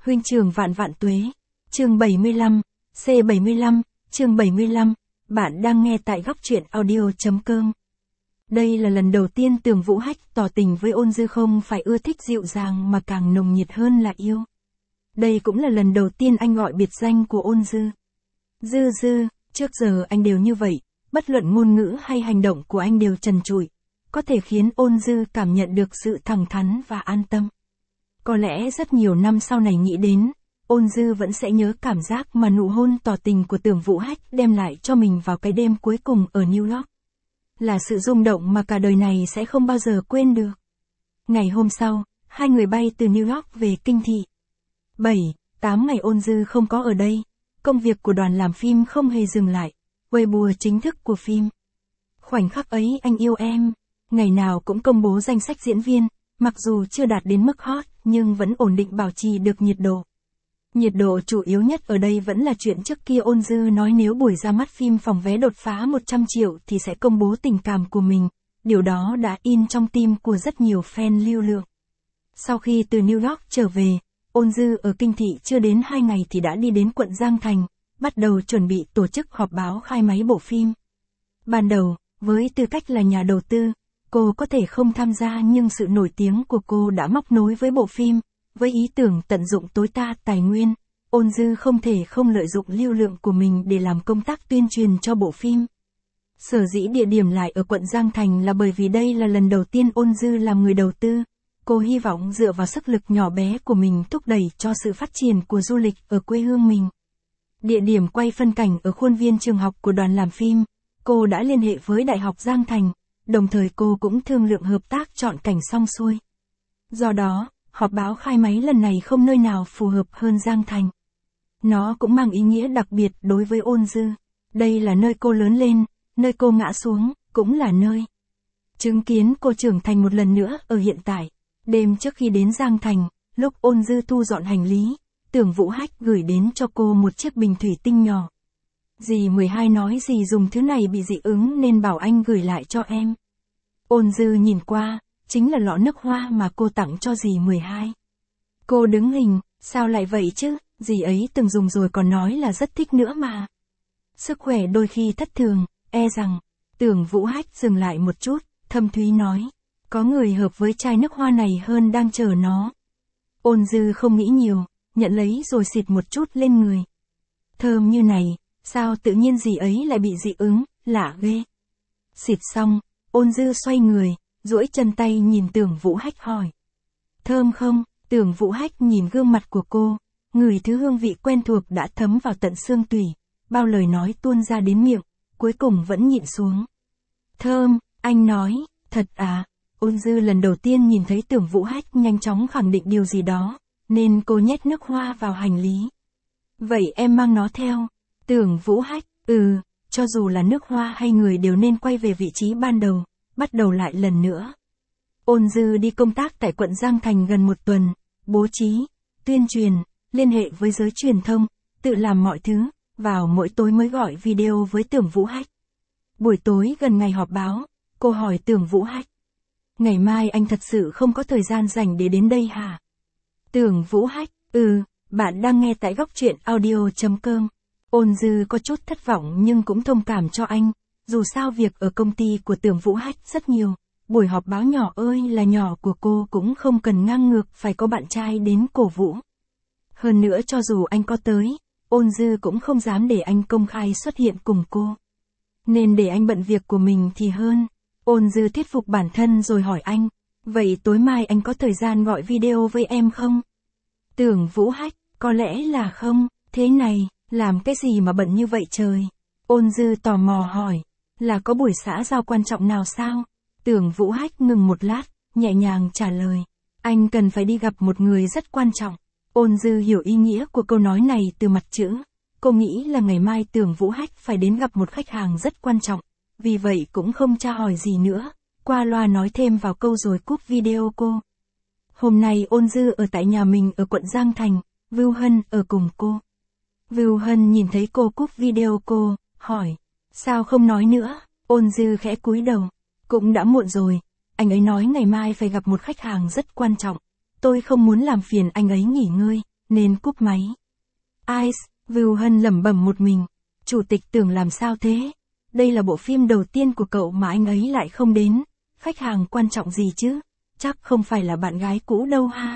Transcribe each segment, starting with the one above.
Huynh trưởng vạn vạn tuế. Chương 75, C75, chương 75, bạn đang nghe tại góc truyện audio.com. Đây là lần đầu tiên Tưởng Vũ Hách tỏ tình với Ôn Dư, không phải ưa thích dịu dàng mà càng nồng nhiệt hơn là yêu. Đây cũng là lần đầu tiên anh gọi biệt danh của Ôn Dư. Dư Dư, trước giờ anh đều như vậy, bất luận ngôn ngữ hay hành động của anh đều trần trụi, có thể khiến Ôn Dư cảm nhận được sự thẳng thắn và an tâm. Có lẽ rất nhiều năm sau này nghĩ đến, Ôn Dư vẫn sẽ nhớ cảm giác mà nụ hôn tỏ tình của Tưởng Vũ Hách đem lại cho mình vào cái đêm cuối cùng ở New York. Là sự rung động mà cả đời này sẽ không bao giờ quên được. Ngày hôm sau, hai người bay từ New York về Kinh Thị. 7-8 ngày Ôn Dư không có ở đây, công việc của đoàn làm phim không hề dừng lại, Weibo chính thức của phim. Khoảnh khắc ấy anh yêu em, ngày nào cũng công bố danh sách diễn viên, mặc dù chưa đạt đến mức hot nhưng vẫn ổn định bảo trì được nhiệt độ. Nhiệt độ chủ yếu nhất ở đây vẫn là chuyện trước kia Ôn Dư nói nếu buổi ra mắt phim phòng vé đột phá 100 triệu thì sẽ công bố tình cảm của mình, điều đó đã in trong tim của rất nhiều fan lưu lượng. Sau khi từ New York trở về, Ôn Dư ở Kinh Thị chưa đến 2 ngày thì đã đi đến quận Giang Thành, bắt đầu chuẩn bị tổ chức họp báo khai máy bộ phim. Ban đầu, với tư cách là nhà đầu tư, cô có thể không tham gia nhưng sự nổi tiếng của cô đã móc nối với bộ phim, với ý tưởng tận dụng tối đa tài nguyên, Ôn Dư không thể không lợi dụng lưu lượng của mình để làm công tác tuyên truyền cho bộ phim. Sở dĩ địa điểm lại ở quận Giang Thành là bởi vì đây là lần đầu tiên Ôn Dư làm người đầu tư, cô hy vọng dựa vào sức lực nhỏ bé của mình thúc đẩy cho sự phát triển của du lịch ở quê hương mình. Địa điểm quay phân cảnh ở khuôn viên trường học của đoàn làm phim, cô đã liên hệ với Đại học Giang Thành, đồng thời cô cũng thương lượng hợp tác chọn cảnh xong xuôi. Do đó, họp báo khai máy lần này không nơi nào phù hợp hơn Giang Thành. Nó cũng mang ý nghĩa đặc biệt đối với Ôn Dư. Đây là nơi cô lớn lên, nơi cô ngã xuống, cũng là nơi chứng kiến cô trưởng thành một lần nữa ở hiện tại. Đêm trước khi đến Giang Thành, lúc Ôn Dư thu dọn hành lý, Tưởng Vũ Hách gửi đến cho cô một chiếc bình thủy tinh nhỏ. Dì 12 nói dì dùng thứ này bị dị ứng nên bảo anh gửi lại cho em. Ôn Dư nhìn qua, chính là lọ nước hoa mà cô tặng cho dì 12. Cô đứng hình, sao lại vậy chứ, dì ấy từng dùng rồi còn nói là rất thích nữa mà. Sức khỏe đôi khi thất thường, e rằng. Tưởng Vũ Hách dừng lại một chút, thâm thúy nói. Có người hợp với chai nước hoa này hơn đang chờ nó. Ôn Dư không nghĩ nhiều, nhận lấy rồi xịt một chút lên người. Thơm như này, sao tự nhiên dì ấy lại bị dị ứng, lạ ghê. Xịt xong, Ôn Dư xoay người, duỗi chân tay nhìn Tưởng Vũ Hách hỏi. Thơm không? Tưởng Vũ Hách nhìn gương mặt của cô, ngửi thứ hương vị quen thuộc đã thấm vào tận xương tủy, bao lời nói tuôn ra đến miệng, cuối cùng vẫn nhịn xuống. Thơm, anh nói, thật à? Ôn Dư lần đầu tiên nhìn thấy Tưởng Vũ Hách nhanh chóng khẳng định điều gì đó, nên cô nhét nước hoa vào hành lý. Vậy em mang nó theo. Tưởng Vũ Hách, cho dù là nước hoa hay người đều nên quay về vị trí ban đầu, bắt đầu lại lần nữa. Ôn Dư đi công tác tại quận Giang Thành gần 1 tuần, bố trí, tuyên truyền, liên hệ với giới truyền thông, tự làm mọi thứ, vào mỗi tối mới gọi video với Tưởng Vũ Hách. Buổi tối gần ngày họp báo, cô hỏi Tưởng Vũ Hách. Ngày mai anh thật sự không có thời gian rảnh để đến đây hả? Tưởng Vũ Hách, bạn đang nghe tại góc truyện audio.com. Ôn Dư có chút thất vọng nhưng cũng thông cảm cho anh, dù sao việc ở công ty của Tưởng Vũ Hách rất nhiều, buổi họp báo nhỏ ơi là nhỏ của cô cũng không cần ngang ngược phải có bạn trai đến cổ vũ. Hơn nữa cho dù anh có tới, Ôn Dư cũng không dám để anh công khai xuất hiện cùng cô. Nên để anh bận việc của mình thì hơn. Ôn Dư thuyết phục bản thân rồi hỏi anh, vậy tối mai anh có thời gian gọi video với em không? Tưởng Vũ Hách, có lẽ là không, thế này, làm cái gì mà bận như vậy trời? Ôn Dư tò mò hỏi, là có buổi xã giao quan trọng nào sao? Tưởng Vũ Hách ngừng một lát, nhẹ nhàng trả lời, anh cần phải đi gặp một người rất quan trọng. Ôn Dư hiểu ý nghĩa của câu nói này từ mặt chữ. Cô nghĩ là ngày mai Tưởng Vũ Hách phải đến gặp một khách hàng rất quan trọng, vì vậy cũng không tra hỏi gì nữa, qua loa nói thêm vào câu rồi cúp video cô. Hôm nay Ôn Dư ở tại nhà mình ở quận Giang Thành, Vưu Hân ở cùng cô. Vưu Hân nhìn thấy cô cúp video cô, hỏi, sao không nói nữa? Ôn Dư khẽ cúi đầu, cũng đã muộn rồi, anh ấy nói ngày mai phải gặp một khách hàng rất quan trọng, tôi không muốn làm phiền anh ấy nghỉ ngơi, nên cúp máy. Ice, Vưu Hân lẩm bẩm một mình. Chủ tịch tưởng làm sao thế? Đây là bộ phim đầu tiên của cậu mà anh ấy lại không đến. Khách hàng quan trọng gì chứ? Chắc không phải là bạn gái cũ đâu ha.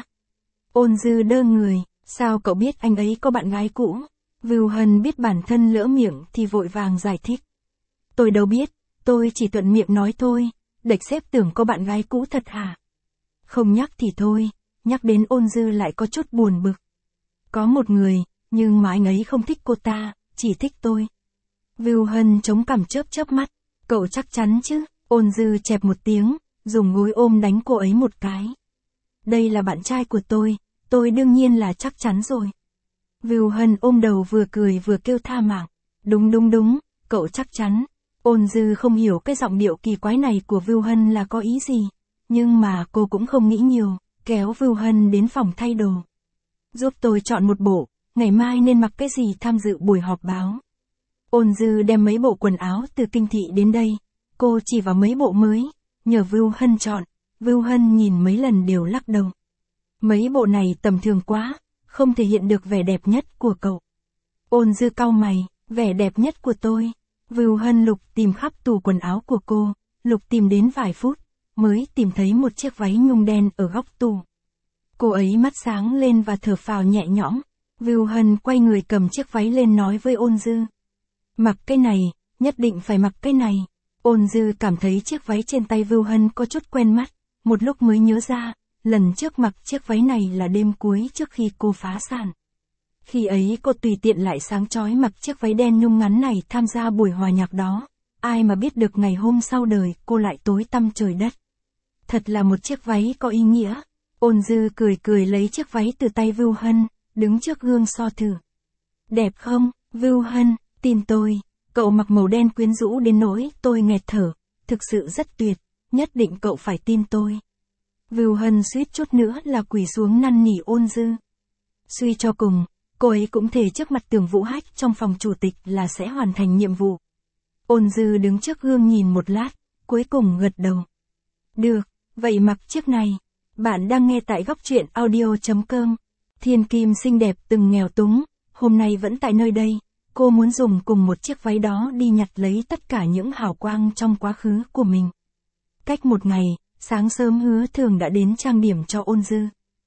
Ôn Dư đơ người. Sao cậu biết anh ấy có bạn gái cũ? Vưu Hân biết bản thân lỡ miệng thì vội vàng giải thích. Tôi đâu biết, tôi chỉ thuận miệng nói thôi. Địch sếp tưởng có bạn gái cũ thật hả? Không nhắc thì thôi, nhắc đến Ôn Dư lại có chút buồn bực. Có một người, nhưng mà anh ấy không thích cô ta, chỉ thích tôi. Vưu Hân chống cằm chớp chớp mắt. Cậu chắc chắn chứ? Ôn Dư chẹp một tiếng, dùng gối ôm đánh cô ấy một cái. Đây là bạn trai của tôi đương nhiên là chắc chắn rồi. Vưu Hân ôm đầu vừa cười vừa kêu tha mạng. Đúng, cậu chắc chắn. Ôn Dư không hiểu cái giọng điệu kỳ quái này của Vưu Hân là có ý gì. Nhưng mà cô cũng không nghĩ nhiều, kéo Vưu Hân đến phòng thay đồ. Giúp tôi chọn một bộ, ngày mai nên mặc cái gì tham dự buổi họp báo. Ôn Dư đem mấy bộ quần áo từ kinh thị đến đây. Cô chỉ vào mấy bộ mới, nhờ Vưu Hân chọn. Vưu Hân nhìn mấy lần đều lắc đầu. Mấy bộ này tầm thường quá, không thể hiện được vẻ đẹp nhất của cậu. Ôn Dư cau mày, vẻ đẹp nhất của tôi. Vưu Hân lục tìm khắp tủ quần áo của cô, lục tìm đến vài phút, mới tìm thấy một chiếc váy nhung đen ở góc tủ. Cô ấy mắt sáng lên và thở phào nhẹ nhõm. Vưu Hân quay người cầm chiếc váy lên nói với Ôn Dư. Mặc cái này, nhất định phải mặc cái này. Ôn Dư cảm thấy chiếc váy trên tay Vưu Hân có chút quen mắt, một lúc mới nhớ ra, lần trước mặc chiếc váy này là đêm cuối trước khi cô phá sản. Khi ấy cô tùy tiện lại sáng chói mặc chiếc váy đen nhung ngắn này tham gia buổi hòa nhạc đó, ai mà biết được ngày hôm sau đời cô lại tối tăm trời đất. Thật là một chiếc váy có ý nghĩa. Ôn Dư cười lấy chiếc váy từ tay Vưu Hân, đứng trước gương so thử. Đẹp không, Vưu Hân, tin tôi, cậu mặc màu đen quyến rũ đến nỗi tôi nghẹt thở, thực sự rất tuyệt, nhất định cậu phải tin tôi. Vưu Hân suýt chút nữa là quỳ xuống năn nỉ Ôn Dư. Suy cho cùng, cô ấy cũng thề trước mặt Tưởng Vũ Hách trong phòng chủ tịch là sẽ hoàn thành nhiệm vụ. Ôn Dư đứng trước gương nhìn một lát, cuối cùng gật đầu. Được, vậy mặc chiếc này. Bạn đang nghe tại góc truyện audio.com. Thiên Kim xinh đẹp từng nghèo túng, hôm nay vẫn tại nơi đây. Cô muốn dùng cùng một chiếc váy đó đi nhặt lấy tất cả những hào quang trong quá khứ của mình. Cách một ngày, sáng sớm Hứa Thường đã đến trang điểm cho Ôn Dư.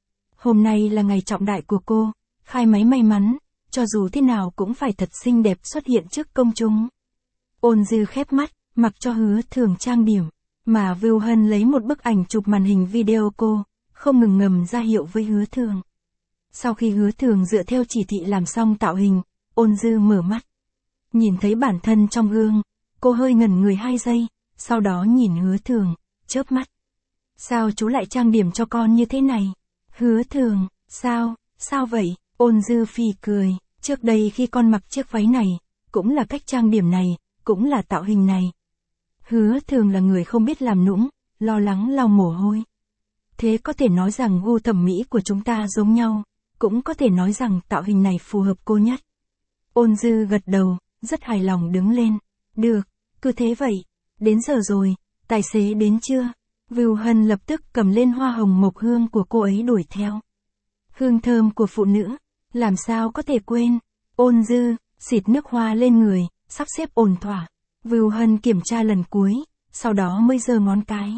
Hôm nay là ngày trọng đại của cô, khai máy may mắn, cho dù thế nào cũng phải thật xinh đẹp xuất hiện trước công chúng. Ôn Dư khép mắt, mặc cho Hứa Thường trang điểm, mà Vưu Hân lấy một bức ảnh chụp màn hình video cô, không ngừng ngầm ra hiệu với Hứa Thường. Sau khi Hứa Thường dựa theo chỉ thị làm xong tạo hình, Ôn Dư mở mắt. Nhìn thấy bản thân trong gương, cô hơi ngẩn người 2 giây, sau đó nhìn Hứa Thường, chớp mắt. Sao chú lại trang điểm cho con như thế này? Hứa Thường, sao vậy? Ôn Dư phì cười, trước đây khi con mặc chiếc váy này, cũng là cách trang điểm này, cũng là tạo hình này. Hứa Thường là người không biết làm nũng, lo lắng lau mồ hôi. Thế có thể nói rằng gu thẩm mỹ của chúng ta giống nhau, cũng có thể nói rằng tạo hình này phù hợp cô nhất. Ôn Dư gật đầu, rất hài lòng đứng lên. Được, cứ thế vậy. Đến giờ rồi, tài xế đến chưa? Vưu Hân lập tức cầm lên hoa hồng mộc hương của cô ấy đuổi theo. Hương thơm của phụ nữ, làm sao có thể quên. Ôn Dư, xịt nước hoa lên người, sắp xếp ổn thỏa. Vưu Hân kiểm tra lần cuối, sau đó mới giơ ngón cái.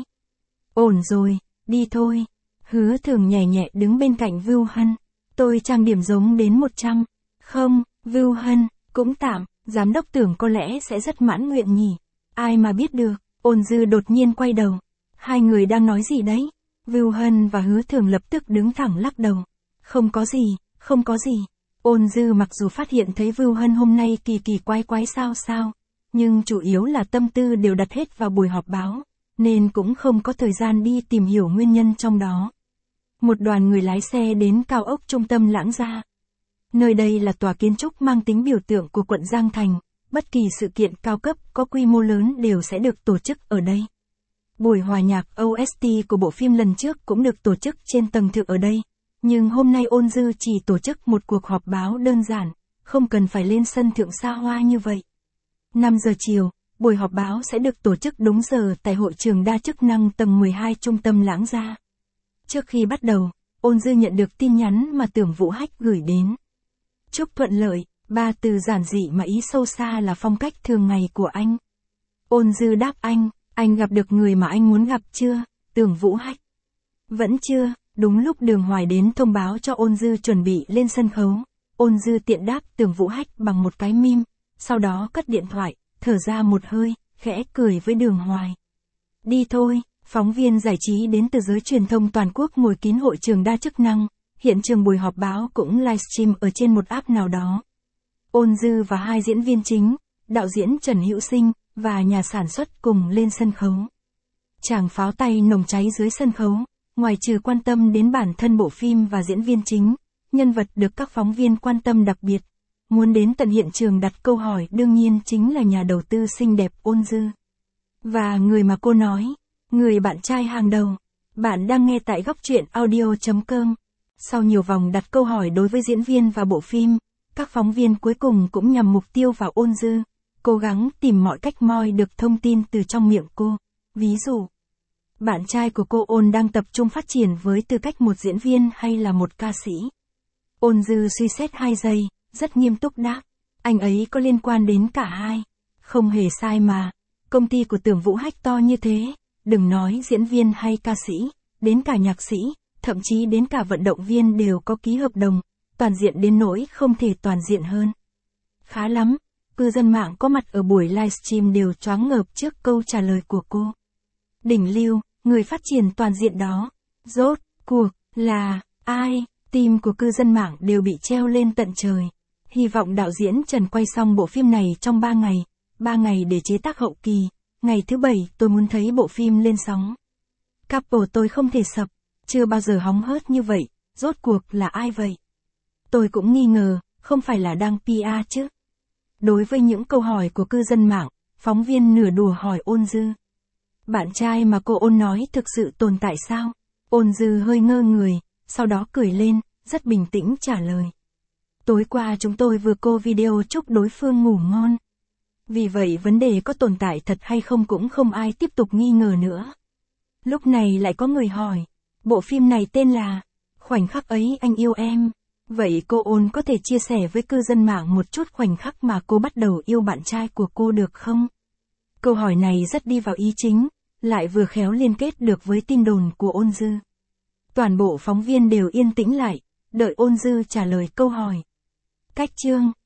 Ổn rồi, đi thôi. Hứa Thường nhẹ nhẹ đứng bên cạnh Vưu Hân. Tôi trang điểm giống đến 100. Không, Vưu Hân, cũng tạm, giám đốc Tưởng có lẽ sẽ rất mãn nguyện nhỉ. Ai mà biết được. Ôn Dư đột nhiên quay đầu. Hai người đang nói gì đấy? Vưu Hân và Hứa Thường lập tức đứng thẳng lắc đầu. Không có gì. Ôn Dư mặc dù phát hiện thấy Vưu Hân hôm nay kỳ quái sao, nhưng chủ yếu là tâm tư đều đặt hết vào buổi họp báo, nên cũng không có thời gian đi tìm hiểu nguyên nhân trong đó. Một đoàn người lái xe đến cao ốc trung tâm Lãng Gia. Nơi đây là tòa kiến trúc mang tính biểu tượng của quận Giang Thành, bất kỳ sự kiện cao cấp có quy mô lớn đều sẽ được tổ chức ở đây. Buổi hòa nhạc OST của bộ phim lần trước cũng được tổ chức trên tầng thượng ở đây, nhưng hôm nay Ôn Dư chỉ tổ chức một cuộc họp báo đơn giản, không cần phải lên sân thượng xa hoa như vậy. 5 giờ chiều, buổi họp báo sẽ được tổ chức đúng giờ tại hội trường đa chức năng tầng 12 trung tâm Lãng Gia. Trước khi bắt đầu, Ôn Dư nhận được tin nhắn mà Tưởng Vũ Hách gửi đến. Chúc thuận lợi, 3 từ giản dị mà ý sâu xa là phong cách thường ngày của anh. Ôn Dư đáp anh gặp được người mà anh muốn gặp chưa? Tưởng Vũ Hách. Vẫn chưa, đúng lúc Đường Hoài đến thông báo cho Ôn Dư chuẩn bị lên sân khấu. Ôn Dư tiện đáp Tưởng Vũ Hách bằng một cái meme, sau đó cất điện thoại, thở ra một hơi, khẽ cười với Đường Hoài. Đi thôi, phóng viên giải trí đến từ giới truyền thông toàn quốc ngồi kín hội trường đa chức năng, hiện trường buổi họp báo cũng livestream ở trên một app nào đó. Ôn Dư và 2 diễn viên chính, đạo diễn Trần Hữu Sinh và nhà sản xuất cùng lên sân khấu. Tràng pháo tay nồng cháy dưới sân khấu, ngoài trừ quan tâm đến bản thân bộ phim và diễn viên chính, nhân vật được các phóng viên quan tâm đặc biệt, muốn đến tận hiện trường đặt câu hỏi đương nhiên chính là nhà đầu tư xinh đẹp Ôn Dư. Và người mà cô nói, người bạn trai hàng đầu. Bạn đang nghe tại góc truyện audio.com. Sau nhiều vòng đặt câu hỏi đối với diễn viên và bộ phim, các phóng viên cuối cùng cũng nhằm mục tiêu vào Ôn Dư, cố gắng tìm mọi cách moi được thông tin từ trong miệng cô. Ví dụ, bạn trai của cô Ôn đang tập trung phát triển với tư cách một diễn viên hay là một ca sĩ? Ôn Dư suy xét 2 giây, rất nghiêm túc đáp, anh ấy có liên quan đến cả hai. Không hề sai mà, công ty của Tưởng Vũ Hách to như thế, đừng nói diễn viên hay ca sĩ, đến cả nhạc sĩ, thậm chí đến cả vận động viên đều có ký hợp đồng, toàn diện đến nỗi không thể toàn diện hơn. Khá lắm, cư dân mạng có mặt ở buổi livestream đều choáng ngợp trước câu trả lời của cô. Đỉnh lưu, người phát triển toàn diện đó, rốt cuộc là ai? Tim của cư dân mạng đều bị treo lên tận trời. Hy vọng đạo diễn Trần quay xong bộ phim này trong 3 ngày, 3 ngày để chế tác hậu kỳ. Ngày thứ 7 tôi muốn thấy bộ phim lên sóng. Couple tôi không thể sập, chưa bao giờ hóng hớt như vậy, rốt cuộc là ai vậy? Tôi cũng nghi ngờ, không phải là đang PR chứ? Đối với những câu hỏi của cư dân mạng, phóng viên nửa đùa hỏi Ôn Dư. Bạn trai mà cô Ôn nói thực sự tồn tại sao? Ôn Dư hơi ngơ người, sau đó cười lên, rất bình tĩnh trả lời. Tối qua chúng tôi vừa cô video chúc đối phương ngủ ngon. Vì vậy vấn đề có tồn tại thật hay không cũng không ai tiếp tục nghi ngờ nữa. Lúc này lại có người hỏi, bộ phim này tên là Khoảnh khắc ấy anh yêu em. Vậy cô Ôn có thể chia sẻ với cư dân mạng một chút khoảnh khắc mà cô bắt đầu yêu bạn trai của cô được không? Câu hỏi này rất đi vào ý chính, lại vừa khéo liên kết được với tin đồn của Ôn Dư. Toàn bộ phóng viên đều yên tĩnh lại, đợi Ôn Dư trả lời câu hỏi. Cách chương